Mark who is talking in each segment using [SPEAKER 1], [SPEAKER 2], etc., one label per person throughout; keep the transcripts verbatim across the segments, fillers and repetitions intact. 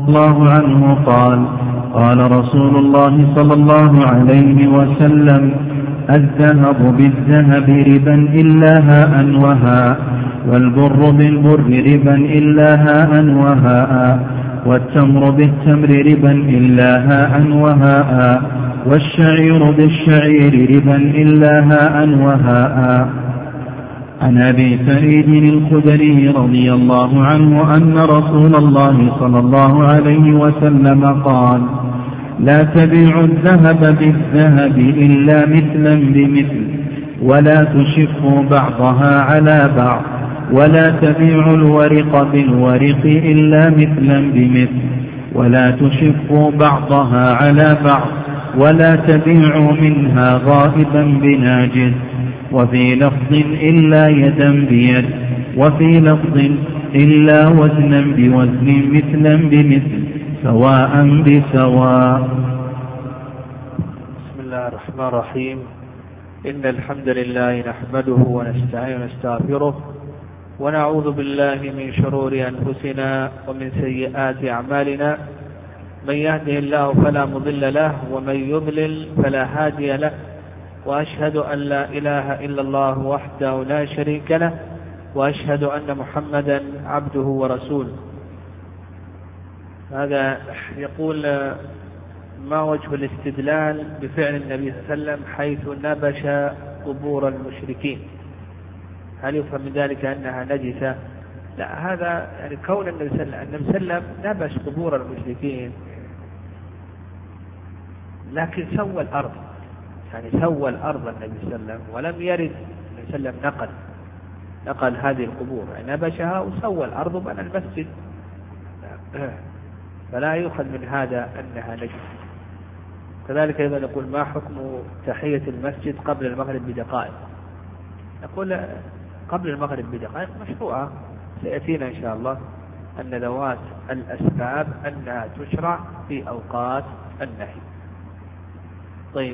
[SPEAKER 1] الله عنه قال: قال رسول الله صلى الله عليه وسلم: الذهب بالذهب ربا إلا هاء وهاء، والبر بالبر ربا إلا هاء وهاء، والتمر بالتمر ربا إلا هاء وهاء، والشعير بالشعير ربا إلا هاء وهاء. عن أبي سعيد الخدري رضي الله عنه أن رسول الله صلى الله عليه وسلم قال: لا تبيعوا الذهب بالذهب إلا مثلا بمثل، ولا تشفوا بعضها على بعض، ولا تبيعوا الورق بالورق إلا مثلا بمثل، ولا تشفوا بعضها على بعض، ولا تبيعوا منها غائبا بناجز، وفي لفظ إلا يدا بيد، وفي لفظ إلا وزنا بوزن مثلا بمثل سواء بسواء.
[SPEAKER 2] بسم الله الرحمن الرحيم. إن الحمد لله نحمده ونستعين ونستغفره، ونعوذ بالله من شرور أنفسنا ومن سيئات أعمالنا. من يهده الله فلا مضل له، ومن يضلل فلا هادي له، وأشهد أن لا إله إلا الله وحده لا شريك له، وأشهد أن محمدا عبده ورسوله. هذا يقول: ما وجه الاستدلال بفعل النبي صلى الله عليه وسلم حيث نبش قبور المشركين؟ هل يفهم من ذلك أنها نجسة؟ لا، هذا يعني كون النبي صلى الله عليه وسلم نبش قبور المشركين، لكن سوى الأرض، يعني سوى الأرض النبي صلى الله عليه وسلم، ولم يرد النبي صلى الله عليه وسلم نقل نقل هذه القبور، يعني نبشها وسوى الأرض وبنى المسجد، فلا يؤخذ من هذا أنها نجسة. كذلك أيضا يقول: ما حكم تحية المسجد قبل المغرب بدقائق؟ نقول قبل المغرب بدقائق مشروعة، سيأتينا إن شاء الله أن ذوات الأسباب أنها تشرع في أوقات النهي. طيب،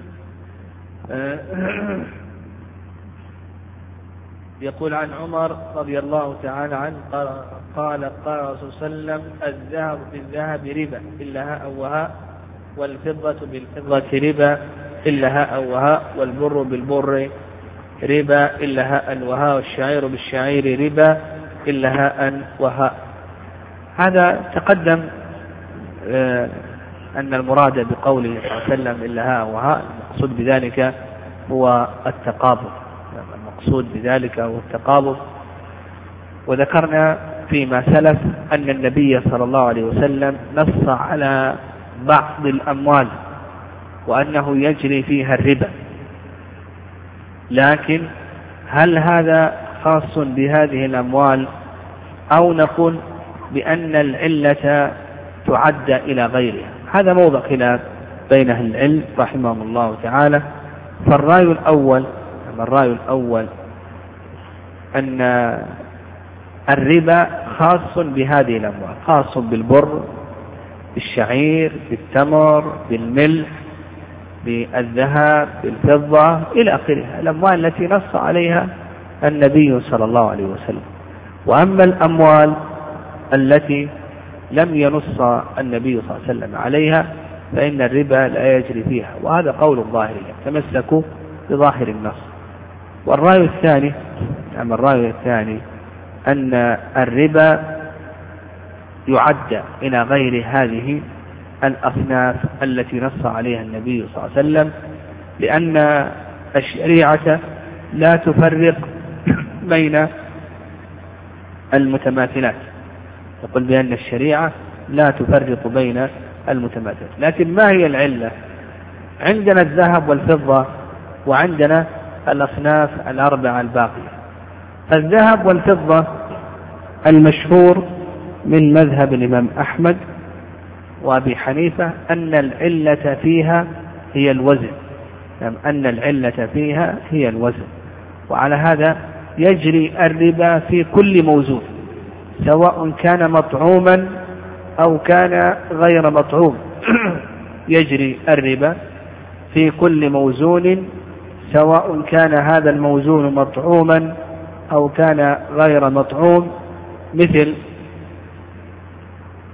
[SPEAKER 2] يقول عن عمر رضي الله تعالى عنه قال: قال رسول صلى الله عليه وسلم: الذهب بالذهب ربا إلا هاء وهاء، والفضة بالفضة ربا إلا هاء وهاء، والبر بالبر ربا إلا هاء وهاء، والشعير بالشعير ربا إلا هاء وهاء. هذا تقدم أن المراد بقوله صلى الله عليه وسلم إلا هاء وهاء المقصود بذلك هو التقابض، المقصود بذلك هو التقابض. وذكرنا فيما سلف أن النبي صلى الله عليه وسلم نص على بعض الأموال وأنه يجري فيها الربا، لكن هل هذا خاص بهذه الأموال، أو نقول بأن العلة تعد إلى غيرها؟ هذا موضع خلاف بين أهل العلم رحمهم الله تعالى. فالرأي الأول الرأي الأول أن الربا خاص بهذه الأموال، خاص بالبر، بالشعير، بالتمر، بالملح، بالذهب، بالفضة إلى آخرها، الأموال التي نص عليها النبي صلى الله عليه وسلم. وأما الأموال التي لم ينص النبي صلى الله عليه وسلم عليها فإن الربا لا يجري فيها، وهذا قول الظاهرية، تمسكوا بظاهر النص. والرأي الثاني أما الرأي الثاني أن الربا يعد إلى غير هذه الأصناف التي نص عليها النبي صلى الله عليه وسلم، لأن الشريعة لا تفرق بين المتماثلات، يقول بأن الشريعة لا تفرق بين المتماثلات. لكن ما هي العلة؟ عندنا الذهب والفضة، وعندنا الأصناف الأربعة الباقية. الذهب والفضة المشهور من مذهب الإمام أحمد وأبي حنيفة أن العلة فيها هي الوزن، أن العلة فيها هي الوزن، وعلى هذا يجري الربا في كل موزون، سواء كان مطعوما أو كان غير مطعوم. يجري الربا في كل موزون، سواء كان هذا الموزون مطعوما أو كان غير مطعوم. مثل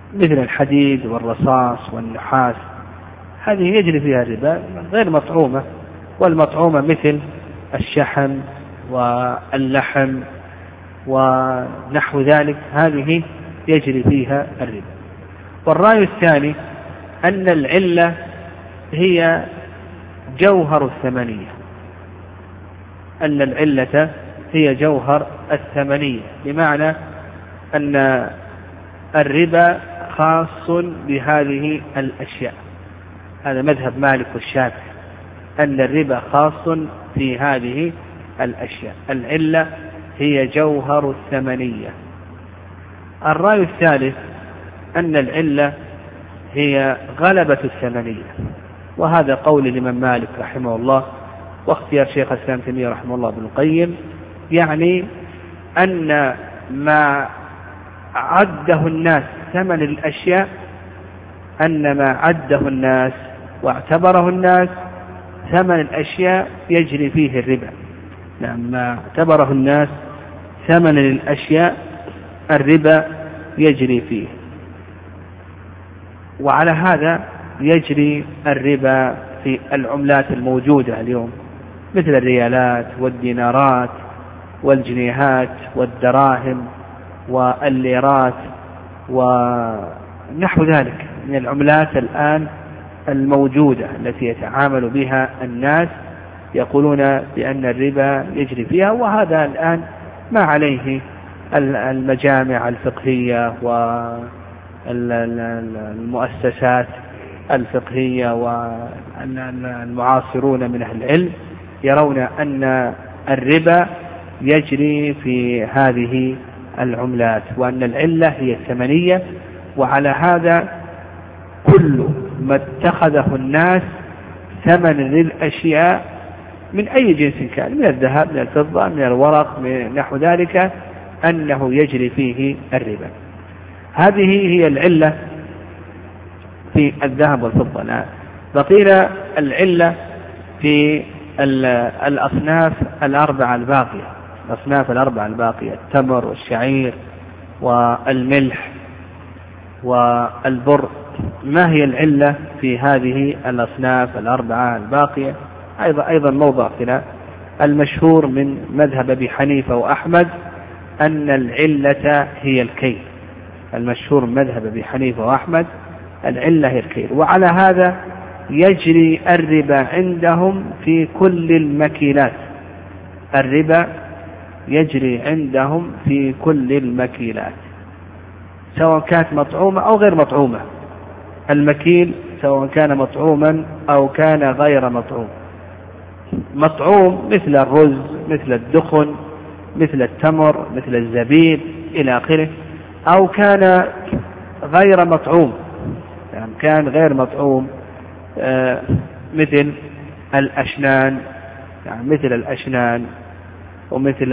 [SPEAKER 2] مثل الحديد والرصاص والنحاس، هذه يجري فيها الربا غير مطعومة. والمطعومة مثل الشحم واللحم ونحو ذلك، هذه يجري فيها الربا. والرأي الثاني أن العلة هي جوهر الثمنية، أن العلة هي جوهر الثمنية، بمعنى أن الربا خاص بهذه الأشياء. هذا مذهب مالك والشافعي، أن الربا خاص في هذه الأشياء، العلة هي جوهر الثمنية. الرأي الثالث أن العلة هي غلبة الثمنية، وهذا قول الإمام مالك رحمه الله واختيار شيخ الإسلام تيمية رحمه الله ابن القيم، يعني أن ما عده الناس ثمن الأشياء، أن ما عده الناس واعتبره الناس ثمن الأشياء يجري فيه الربا. نعم، ما اعتبره الناس ثمن الأشياء الربا يجري فيه. وعلى هذا يجري الربا في العملات الموجودة اليوم، مثل الريالات والدينارات والجنيهات والدراهم والليرات ونحو ذلك من العملات الآن الموجودة التي يتعامل بها الناس، يقولون بأن الربا يجري فيها. وهذا الآن ما عليه المجامع الفقهية والمؤسسات الفقهية والمعاصرون من أهل العلم، يرون أن الربا يجري في هذه العملات، وأن العلة هي الثمنية. وعلى هذا كل ما اتخذه الناس ثمن للأشياء من أي جنس كان، من الذهب من الفضة من الورق من نحو ذلك، أنه يجري فيه الربا. هذه هي العلة في الذهب والفضة. بقينا العلة في الأصناف الأربعة الباقية، الأصناف الأربعة الباقية: التمر والشعير والملح والبر. ما هي العلة في هذه الأصناف الأربعة الباقية؟ أيضا أيضا موضع خلاف. المشهور من مذهب أبي حنيفة وأحمد أن العلة هي الكيل. المشهور من مذهب أبي حنيفة وأحمد العلة هي الكيل. وعلى هذا يجري الربا عندهم في كل المكيلات. الربا يجري عندهم في كل المكيلات، سواء كانت مطعومة أو غير مطعومة. المكيل سواء كان مطعوما أو كان غير مطعوم. مطعوم مثل الرز، مثل الدخن، مثل التمر، مثل الزبيب إلى آخره، أو كان غير مطعوم، يعني كان غير مطعوم آه مثل الأشنان، يعني مثل الأشنان ومثل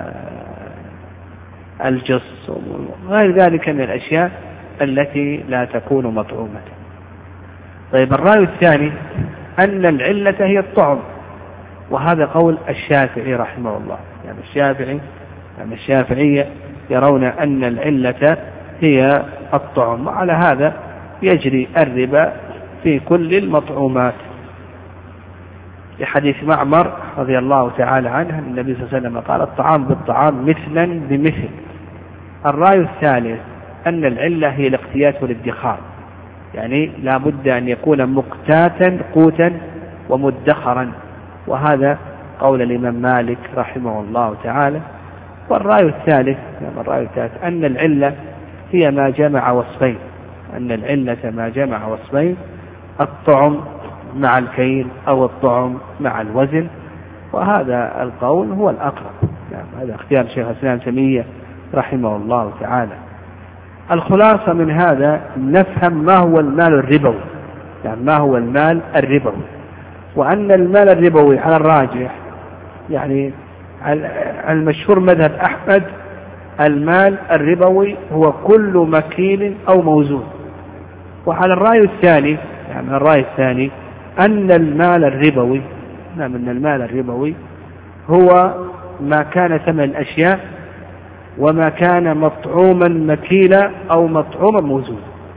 [SPEAKER 2] الجص وغير ذلك من الأشياء التي لا تكون مطعومة. طيب، الرأي الثاني أن العلة هي الطعم، وهذا قول الشافعي رحمه الله. يعني الشافعي يعني الشافعية يرون أن العلة هي الطعم، وعلى هذا يجري الربا في كل المطعومات. في حديث معمر رضي الله تعالى عنه النبي صلى الله عليه وسلم قال: الطعام بالطعام مثلا بمثل. الرأي الثالث أن العلة هي الاقتيات والادخار، يعني لا بد أن يكون مقتاتا قوتا ومدخرا، وهذا قول الإمام مالك رحمه الله تعالى. والرأي الثالث الرأي الثالث أن العلة هي ما جمع وصفين، أن العلة ما جمع وصفين: الطعم مع الكيل أو الطعم مع الوزن. وهذا القول هو الأقرب. يعني هذا اختيار شيخ الإسلام تيمية رحمه الله تعالى. الخلاصة من هذا نفهم ما هو المال الربوي، يعني ما هو المال الربوي، وأن المال الربوي على الراجح، يعني المشهور مذهب أحمد، المال الربوي هو كل مكيل أو موزون. وعلى الرأي الثاني يعني الرأي الثاني أن المال الربوي نعم أن المال الربوي هو ما كان ثمن الأشياء وما كان مطعوما مكيلا أو مطعوما موزون.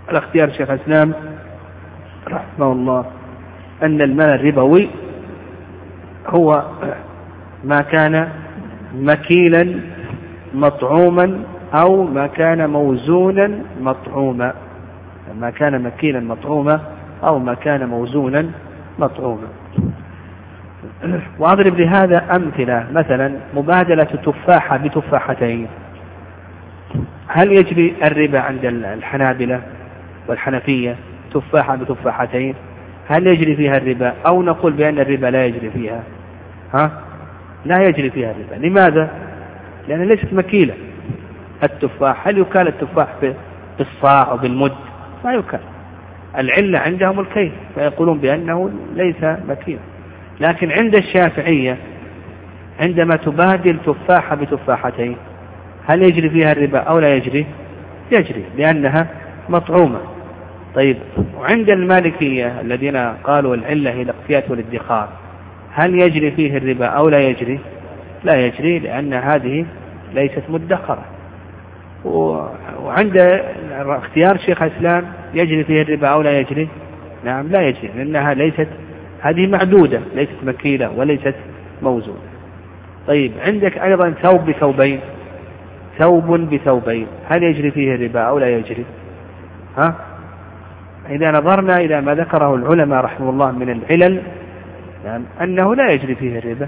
[SPEAKER 2] الاختيار شيخ الإسلام رحمه الله أن المال الربوي هو ما كان مكيلا مطعوما أو ما كان موزونا مطعوما، ما كان مكيلا مطعوما أو ما كان موزونا مطعوما. وأضرب لهذا أمثلة، مثلا مبادلة تفاحة بتفاحتين، هل يجري الربا عند الحنابلة والحنفية؟ تفاحة بتفاحتين هل يجري فيها الربا، أو نقول بأن الربا لا يجري فيها؟ ها؟ لا يجري فيها الربا. لماذا؟ لأن ليست مكيلة. التفاح هل يكال التفاح بالصاع أو بالمد؟ ما يكال. العلة عندهم الكيل فيقولون بأنه ليس مكيلا. لكن عند الشافعية عندما تبادل تفاحة بتفاحتين هل يجري فيها الربا أو لا يجري؟ يجري لأنها مطعومة. طيب، وعند المالكية الذين قالوا العلة هي الاقتيات والادخار هل يجري فيه الربا أو لا يجري؟ لا يجري لأن هذه ليست مدخرة. وعند اختيار شيخ الإسلام يجري فيه الربا أو لا يجري؟ نعم لا يجري لأنها ليست، هذه معدودة ليست مكيلة وليست موزونة. طيب، عندك أيضا ثوب بثوبين، ثوب بثوبين هل يجري فيه الربا أو لا يجري؟ ها؟ إذا نظرنا إلى ما ذكره العلماء رحمه الله من العلل يعني أنه لا يجري فيه الربا.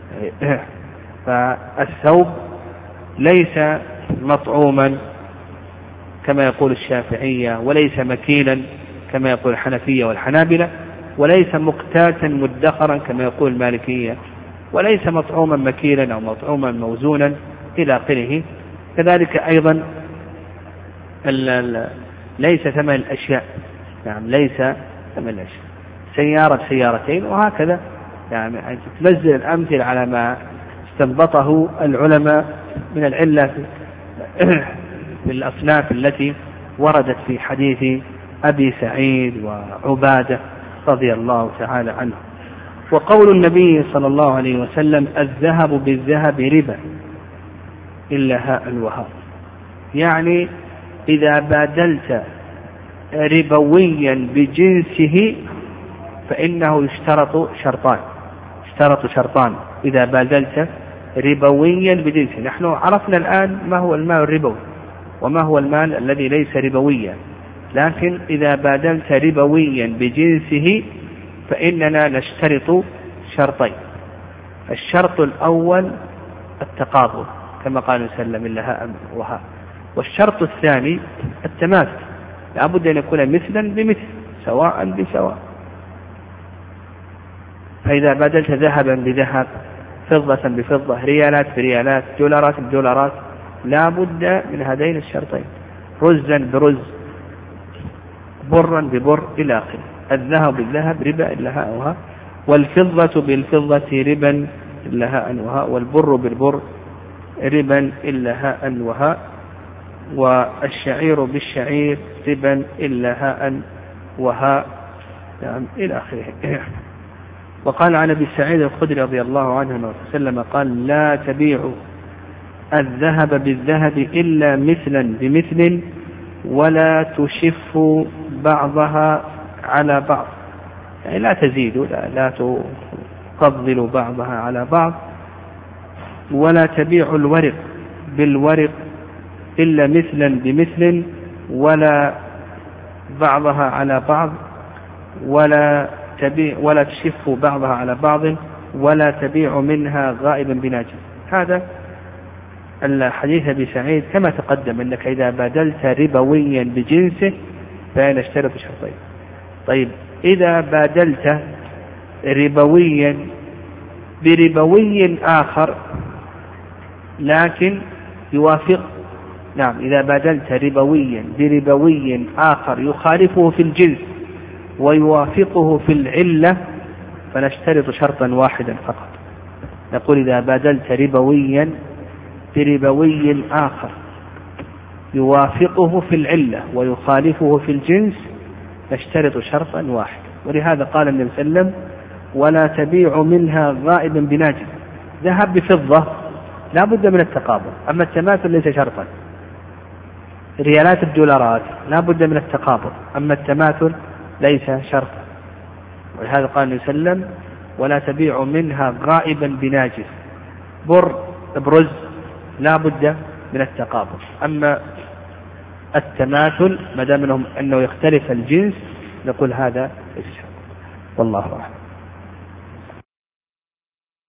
[SPEAKER 2] فالثوب ليس مطعوما كما يقول الشافعية، وليس مكيلا كما يقول الحنفية والحنابلة، وليس مقتاتا مدخرا كما يقول المالكية، وليس مطعوما مكيلا أو مطعوما موزونا إلى آخره. كذلك أيضا ليس ثمن الأشياء، نعم ليس ثمن الأشياء، سيارة سيارتين وهكذا. يعني تنزل الأمثلة على ما استنبطه العلماء من العلة في الأصناف التي وردت في حديث أبي سعيد وعبادة رضي الله تعالى عنه. وقول النبي صلى الله عليه وسلم الذهب بالذهب ربا إلا هاء وهاء، يعني إذا بادلت ربويا بجنسه فإنه يشترط شرطان، يشترط شرطان إذا بادلت ربويا بجنسه. نحن عرفنا الآن ما هو المال الربوي وما هو المال الذي ليس ربويا، لكن إذا بادلت ربويا بجنسه فإننا نشترط شرطين. الشرط الأول التقابل كما قال وسلم إلا هاء وهاء، والشرط الثاني التماثل، لابد أن يكون مثلا بمثل سواء بسواء. فإذا بدلت ذهبا بذهب، فضة بفضة، ريالات بريالات، دولارات بدولارات، لا بد من هذين الشرطين، رزا برز، برا ببر إلى آخره. الذهب بالذهب ربا إلا هاء وهاء، والفضة بالفضة ربا إلا هاء وهاء، والبر بالبر ربا إلا هاء وهاء، والشعير بالشعير ربا إلا هاء وهاء، يعني إلى آخره. وقال عن أبي سعيد الخدري رضي الله عنه وسلم قال لا تبيعوا الذهب بالذهب إلا مثلا بمثل، ولا تشفوا بعضها على بعض، يعني لا تزيدوا، لا, لا تفضلوا بعضها على بعض. ولا تبيعوا الورق بالورق إلا مثلا بمثل، ولا بعضها على بعض، ولا تبيع ولا تشفوا بعضها على بعض، ولا تبيع منها غائبا بناجم. هذا الحديث أبي سعيد كما تقدم أنك إذا بادلت ربويا بجنسه فإن اشترط شرطين. طيب، إذا بادلت ربويا بربوي آخر لكن يوافق، نعم إذا بادلت ربويا بربوي آخر يخالفه في الجنس ويوافقه في العلة فنشترط شرطا واحدا فقط. نقول إذا بادلت ربويا بربوي آخر يوافقه في العلة ويخالفه في الجنس نشترط شرطا واحدا. ولهذا قال النبي صلى الله عليه وسلم ولا تبيع منها غائبا بناجم. ذهب بفضة لا بد من التقابل، أما التماثل ليس شرطا. ريالات الدولارات لا بد من التقابض، أما التماثل ليس شرطا. ولهذا قال النبي صلى الله عليه وسلم ولا تبيع منها غائبا بناجس. بر برز لا بد من التقابض، أما التماثل ما دام انه يختلف الجنس نقول هذا ليس شرطا. والله أعلم.